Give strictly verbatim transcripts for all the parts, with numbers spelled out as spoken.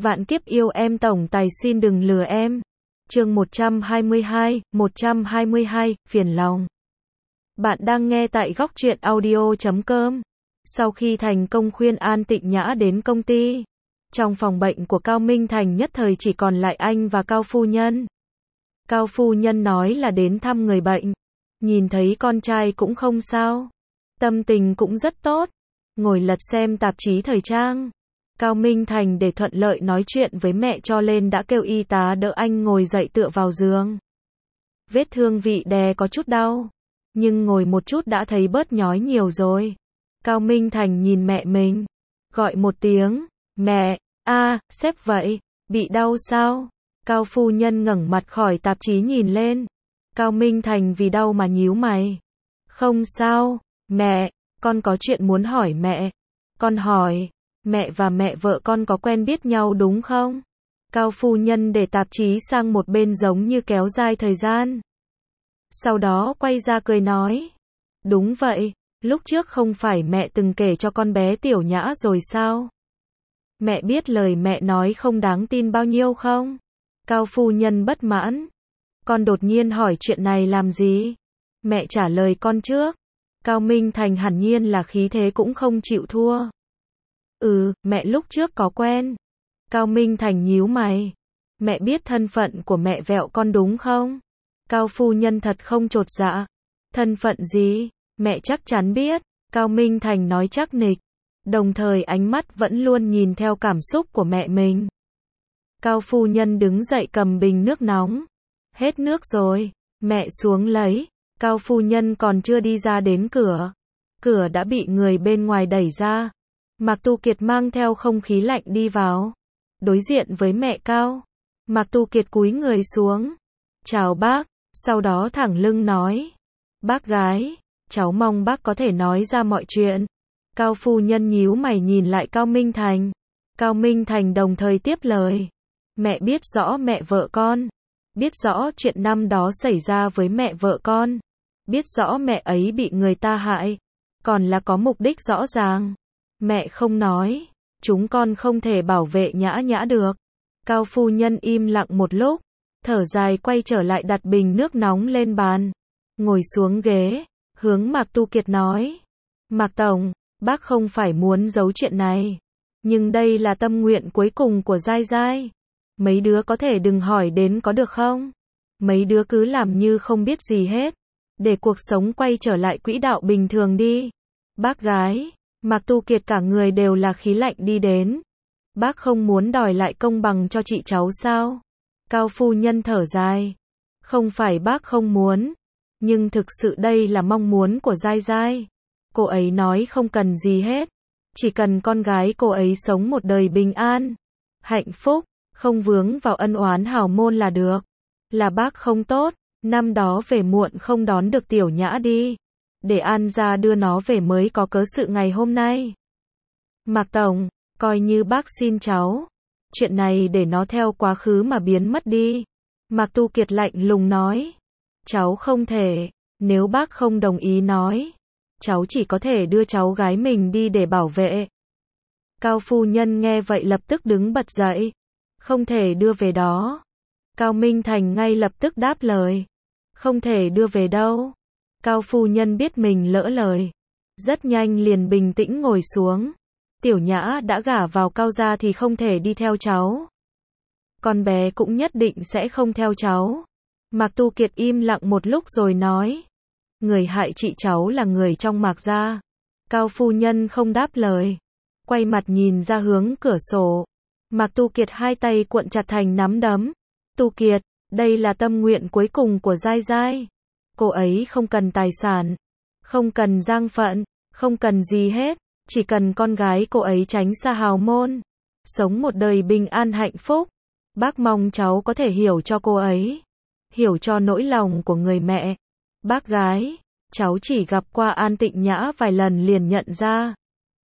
Vạn kiếp yêu em tổng tài xin đừng lừa em. Chương một trăm hai mươi hai, một trăm hai mươi hai, phiền lòng. Bạn đang nghe tại góc truyện audio chấm com. Sau khi thành công khuyên An Tịnh Nhã đến công ty, trong phòng bệnh của Cao Minh Thành nhất thời chỉ còn lại anh và Cao phu nhân. Cao phu nhân nói là đến thăm người bệnh, nhìn thấy con trai cũng không sao, tâm tình cũng rất tốt, ngồi lật xem tạp chí thời trang. Cao Minh Thành để thuận lợi nói chuyện với mẹ cho nên đã kêu y tá đỡ anh ngồi dậy tựa vào giường. Vết thương vị đè có chút đau, nhưng ngồi một chút đã thấy bớt nhói nhiều rồi. Cao Minh Thành nhìn mẹ mình, gọi một tiếng, mẹ, a, sếp vậy, bị đau sao? Cao phu nhân ngẩng mặt khỏi tạp chí nhìn lên. Cao Minh Thành vì đau mà nhíu mày. Không sao, mẹ, con có chuyện muốn hỏi mẹ. Con hỏi, mẹ và mẹ vợ con có quen biết nhau đúng không? Cao phu nhân để tạp chí sang một bên giống như kéo dài thời gian. Sau đó quay ra cười nói, đúng vậy, lúc trước không phải mẹ từng kể cho con bé Tiểu Nhã rồi sao? Mẹ biết lời mẹ nói không đáng tin bao nhiêu không? Cao phu nhân bất mãn. Con đột nhiên hỏi chuyện này làm gì? Mẹ trả lời con trước. Cao Minh Thành hẳn nhiên là khí thế cũng không chịu thua. Ừ, mẹ lúc trước có quen. Cao Minh Thành nhíu mày. Mẹ biết thân phận của mẹ vẹo con đúng không? Cao phu nhân thật không chột dạ. Thân phận gì? Mẹ chắc chắn biết. Cao Minh Thành nói chắc nịch. Đồng thời ánh mắt vẫn luôn nhìn theo cảm xúc của mẹ mình. Cao phu nhân đứng dậy cầm bình nước nóng. Hết nước rồi. Mẹ xuống lấy. Cao phu nhân còn chưa đi ra đến cửa. Cửa đã bị người bên ngoài đẩy ra. Mạc Tu Kiệt mang theo không khí lạnh đi vào. Đối diện với mẹ Cao. Mạc Tu Kiệt cúi người xuống. Chào bác. Sau đó thẳng lưng nói. Bác gái, cháu mong bác có thể nói ra mọi chuyện. Cao phu nhân nhíu mày nhìn lại Cao Minh Thành. Cao Minh Thành đồng thời tiếp lời. Mẹ biết rõ mẹ vợ con. Biết rõ chuyện năm đó xảy ra với mẹ vợ con. Biết rõ mẹ ấy bị người ta hại. Còn là có mục đích rõ ràng. Mẹ không nói. Chúng con không thể bảo vệ Nhã Nhã được. Cao phu nhân im lặng một lúc. Thở dài quay trở lại đặt bình nước nóng lên bàn. Ngồi xuống ghế. Hướng Mạc Tu Kiệt nói. Mạc Tổng, bác không phải muốn giấu chuyện này. Nhưng đây là tâm nguyện cuối cùng của Giai Giai. Mấy đứa có thể đừng hỏi đến có được không? Mấy đứa cứ làm như không biết gì hết. Để cuộc sống quay trở lại quỹ đạo bình thường đi. Bác gái, Mạc Tu Kiệt cả người đều là khí lạnh đi đến. Bác không muốn đòi lại công bằng cho chị cháu sao? Cao phu nhân thở dài. Không phải bác không muốn. Nhưng thực sự đây là mong muốn của Giai Giai. Cô ấy nói không cần gì hết. Chỉ cần con gái cô ấy sống một đời bình an, hạnh phúc, không vướng vào ân oán hào môn là được. Là bác không tốt, năm đó về muộn không đón được Tiểu Nhã đi. Để An gia đưa nó về mới có cớ sự ngày hôm nay. Mạc Tổng, coi như bác xin cháu. Chuyện này để nó theo quá khứ mà biến mất đi. Mạc Tu Kiệt lạnh lùng nói. Cháu không thể, nếu bác không đồng ý nói. Cháu chỉ có thể đưa cháu gái mình đi để bảo vệ. Cao phu nhân nghe vậy lập tức đứng bật dậy. Không thể đưa về đó. Cao Minh Thành ngay lập tức đáp lời. Không thể đưa về đâu. Cao phu nhân biết mình lỡ lời. Rất nhanh liền bình tĩnh ngồi xuống. Tiểu Nhã đã gả vào Cao gia thì không thể đi theo cháu. Con bé cũng nhất định sẽ không theo cháu. Mạc Tu Kiệt im lặng một lúc rồi nói. Người hại chị cháu là người trong Mạc gia. Cao phu nhân không đáp lời. Quay mặt nhìn ra hướng cửa sổ. Mạc Tu Kiệt hai tay cuộn chặt thành nắm đấm. Tu Kiệt, đây là tâm nguyện cuối cùng của Giai Giai. Cô ấy không cần tài sản. Không cần giang phận. Không cần gì hết. Chỉ cần con gái cô ấy tránh xa hào môn. Sống một đời bình an hạnh phúc. Bác mong cháu có thể hiểu cho cô ấy. Hiểu cho nỗi lòng của người mẹ. Bác gái, cháu chỉ gặp qua An Tịnh Nhã vài lần liền nhận ra.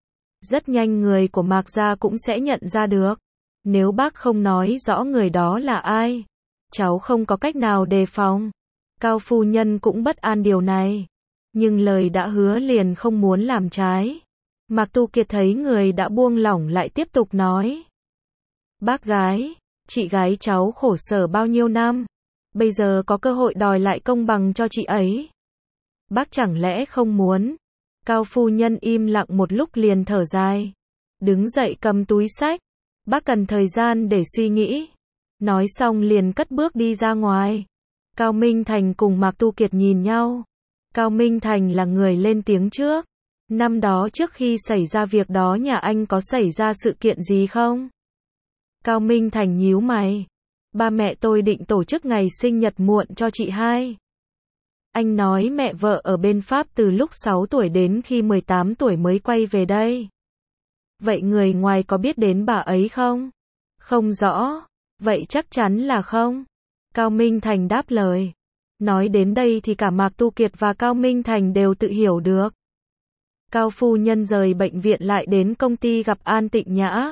Rất nhanh người của Mạc gia cũng sẽ nhận ra được. Nếu bác không nói rõ người đó là ai, cháu không có cách nào đề phòng. Cao phu nhân cũng bất an điều này. Nhưng lời đã hứa liền không muốn làm trái. Mạc Tu Kiệt thấy người đã buông lỏng lại tiếp tục nói. Bác gái, chị gái cháu khổ sở bao nhiêu năm, bây giờ có cơ hội đòi lại công bằng cho chị ấy. Bác chẳng lẽ không muốn? Cao phu nhân im lặng một lúc liền thở dài. Đứng dậy cầm túi xách. Bác cần thời gian để suy nghĩ. Nói xong liền cất bước đi ra ngoài. Cao Minh Thành cùng Mạc Tu Kiệt nhìn nhau. Cao Minh Thành là người lên tiếng trước. Năm đó trước khi xảy ra việc đó nhà anh có xảy ra sự kiện gì không? Cao Minh Thành nhíu mày. Ba mẹ tôi định tổ chức ngày sinh nhật muộn cho chị hai. Anh nói mẹ vợ ở bên Pháp từ lúc sáu tuổi đến khi mười tám tuổi mới quay về đây. Vậy người ngoài có biết đến bà ấy không? Không rõ. Vậy chắc chắn là không. Cao Minh Thành đáp lời. Nói đến đây thì cả Mạc Tu Kiệt và Cao Minh Thành đều tự hiểu được. Cao phu nhân rời bệnh viện lại đến công ty gặp An Tịnh Nhã.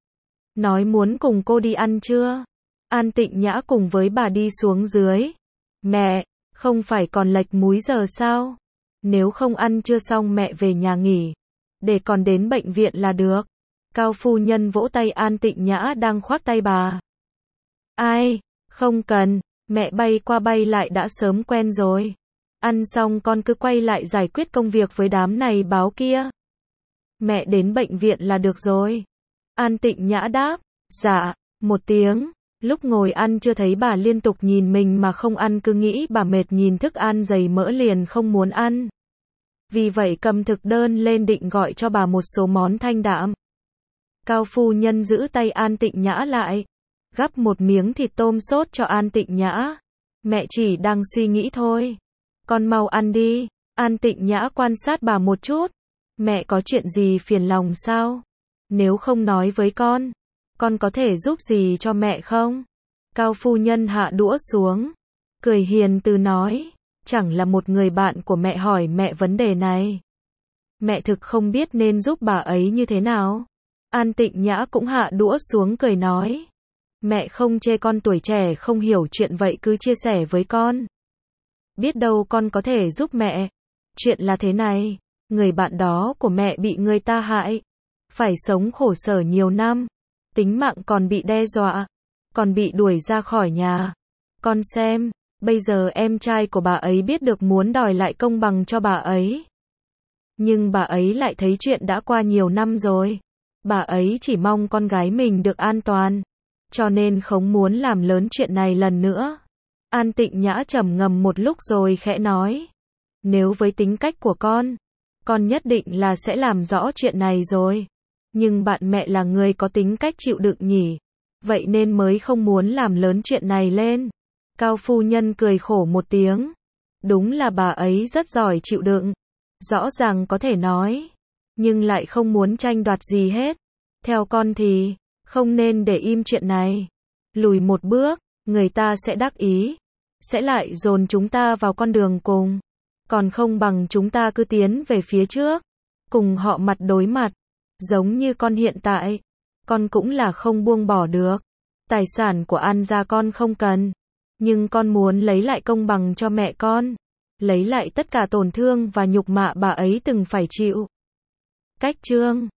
Nói muốn cùng cô đi ăn trưa. An Tịnh Nhã cùng với bà đi xuống dưới. Mẹ, không phải còn lệch múi giờ sao? Nếu không ăn trưa xong mẹ về nhà nghỉ. Để còn đến bệnh viện là được. Cao phu nhân vỗ tay An Tịnh Nhã đang khoác tay bà. Ai, không cần, mẹ bay qua bay lại đã sớm quen rồi. Ăn xong con cứ quay lại giải quyết công việc với đám này báo kia. Mẹ đến bệnh viện là được rồi. An Tịnh Nhã đáp. Dạ, một tiếng. Lúc ngồi ăn chưa thấy bà liên tục nhìn mình mà không ăn, cứ nghĩ bà mệt nhìn thức ăn dày mỡ liền không muốn ăn. Vì vậy cầm thực đơn lên định gọi cho bà một số món thanh đạm. Cao phu nhân giữ tay An Tịnh Nhã lại. Gắp một miếng thịt tôm sốt cho An Tịnh Nhã. Mẹ chỉ đang suy nghĩ thôi. Con mau ăn đi. An Tịnh Nhã quan sát bà một chút. Mẹ có chuyện gì phiền lòng sao? Nếu không nói với con, con có thể giúp gì cho mẹ không? Cao phu nhân hạ đũa xuống. Cười hiền từ nói. Chẳng là một người bạn của mẹ hỏi mẹ vấn đề này. Mẹ thực không biết nên giúp bà ấy như thế nào. An Tịnh Nhã cũng hạ đũa xuống cười nói. Mẹ không chê con tuổi trẻ không hiểu chuyện, vậy cứ chia sẻ với con. Biết đâu con có thể giúp mẹ. Chuyện là thế này, người bạn đó của mẹ bị người ta hại. Phải sống khổ sở nhiều năm. Tính mạng còn bị đe dọa. Còn bị đuổi ra khỏi nhà. Con xem, bây giờ em trai của bà ấy biết được muốn đòi lại công bằng cho bà ấy. Nhưng bà ấy lại thấy chuyện đã qua nhiều năm rồi. Bà ấy chỉ mong con gái mình được an toàn. Cho nên không muốn làm lớn chuyện này lần nữa. An Tịnh Nhã trầm ngâm một lúc rồi khẽ nói. Nếu với tính cách của con, con nhất định là sẽ làm rõ chuyện này rồi. Nhưng bạn mẹ là người có tính cách chịu đựng nhỉ. Vậy nên mới không muốn làm lớn chuyện này lên. Cao phu nhân cười khổ một tiếng. Đúng là bà ấy rất giỏi chịu đựng. Rõ ràng có thể nói. Nhưng lại không muốn tranh đoạt gì hết. Theo con thì, không nên để im chuyện này. Lùi một bước, người ta sẽ đắc ý. Sẽ lại dồn chúng ta vào con đường cùng. Còn không bằng chúng ta cứ tiến về phía trước. Cùng họ mặt đối mặt. Giống như con hiện tại. Con cũng là không buông bỏ được. Tài sản của An gia con không cần. Nhưng con muốn lấy lại công bằng cho mẹ con. Lấy lại tất cả tổn thương và nhục mạ bà ấy từng phải chịu. Cách chương